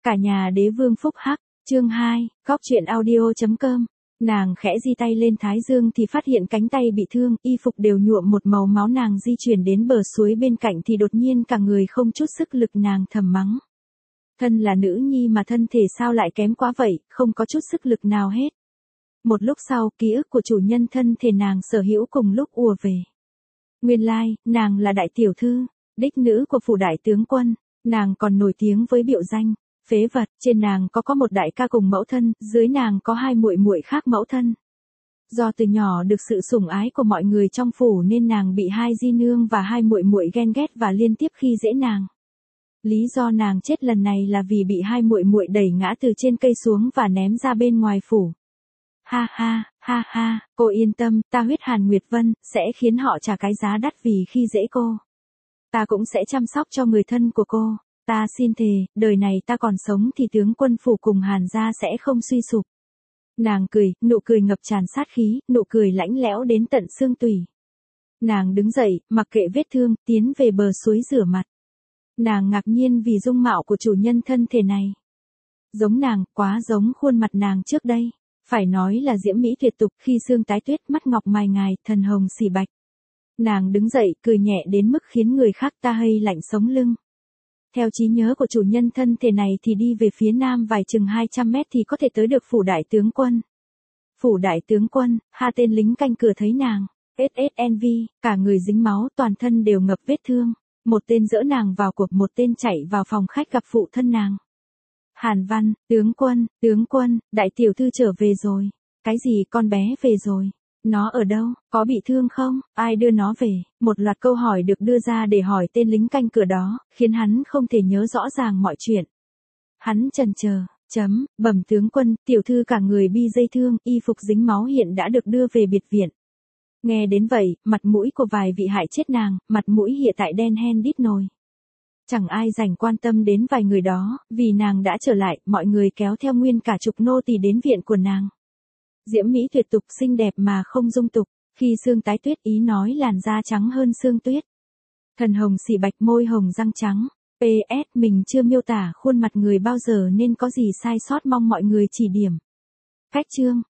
Cả nhà đế vương phúc hắc, chương 2, góc truyện audio.com. Nàng khẽ di tay lên thái dương thì phát hiện cánh tay bị thương, y phục đều nhuộm một màu máu. Nàng di chuyển đến bờ suối bên cạnh thì đột nhiên cả người không chút sức lực. Nàng thầm mắng. Thân là nữ nhi mà thân thể sao lại kém quá vậy, không có chút sức lực nào hết. Một lúc sau, ký ức của chủ nhân thân thể nàng sở hữu cùng lúc ùa về. Nguyên lai, nàng là đại tiểu thư, đích nữ của phủ đại tướng quân. Nàng còn nổi tiếng với biệt danh phế vật. Trên nàng có một đại ca cùng mẫu thân, dưới nàng có hai muội muội khác mẫu thân. Do từ nhỏ được sự sủng ái của mọi người trong phủ nên nàng bị hai di nương và hai muội muội ghen ghét và liên tiếp khi dễ nàng. Lý do nàng chết lần này là vì bị hai muội muội đẩy ngã từ trên cây xuống và ném ra bên ngoài phủ. Ha ha, cô yên tâm, ta huyết Hàn Nguyệt Vân sẽ khiến họ trả cái giá đắt vì khi dễ cô. Ta cũng sẽ chăm sóc cho người thân của cô. Ta xin thề, đời này ta còn sống thì tướng quân phủ cùng Hàn gia sẽ không suy sụp. Nàng cười, nụ cười ngập tràn sát khí, nụ cười lãnh lẽo đến tận xương tủy. Nàng đứng dậy, mặc kệ vết thương, tiến về bờ suối rửa mặt. Nàng ngạc nhiên vì dung mạo của chủ nhân thân thể này. Giống nàng, quá giống khuôn mặt nàng trước đây. Phải nói là diễm mỹ tuyệt tục, khi xương tái tuyết, mắt ngọc mài ngài, thần hồng xỉ bạch. Nàng đứng dậy, cười nhẹ đến mức khiến người khác ta hây lạnh sống lưng. Theo trí nhớ của chủ nhân thân thể này thì đi về phía nam vài chừng 200 mét thì có thể tới được phủ đại tướng quân. Phủ đại tướng quân, hai tên lính canh cửa thấy nàng, SSNV, cả người dính máu, toàn thân đều ngập vết thương. Một tên dỡ nàng vào cuộc, một tên chạy vào phòng khách gặp phụ thân nàng. Hàn Văn, tướng quân, đại tiểu thư trở về rồi. Cái gì con bé về rồi? Nó ở đâu? Có bị thương không? Ai đưa nó về? Một loạt câu hỏi được đưa ra để hỏi tên lính canh cửa đó, khiến hắn không thể nhớ rõ ràng mọi chuyện. Hắn chần chờ, bẩm tướng quân, tiểu thư cả người bi dây thương, y phục dính máu hiện đã được đưa về biệt viện. Nghe đến vậy, mặt mũi của vài vị hại chết nàng, mặt mũi hiện tại đen hen đít nồi. Chẳng ai dành quan tâm đến vài người đó, vì nàng đã trở lại, mọi người kéo theo nguyên cả chục nô tỳ đến viện của nàng. Diễm mỹ tuyệt tục, xinh đẹp mà không dung tục, khi xương tái tuyết, ý nói làn da trắng hơn xương tuyết. Thần hồng xỉ bạch, môi hồng răng trắng. PS, mình chưa miêu tả khuôn mặt người bao giờ nên có gì sai sót, mong mọi người chỉ điểm. Cách chương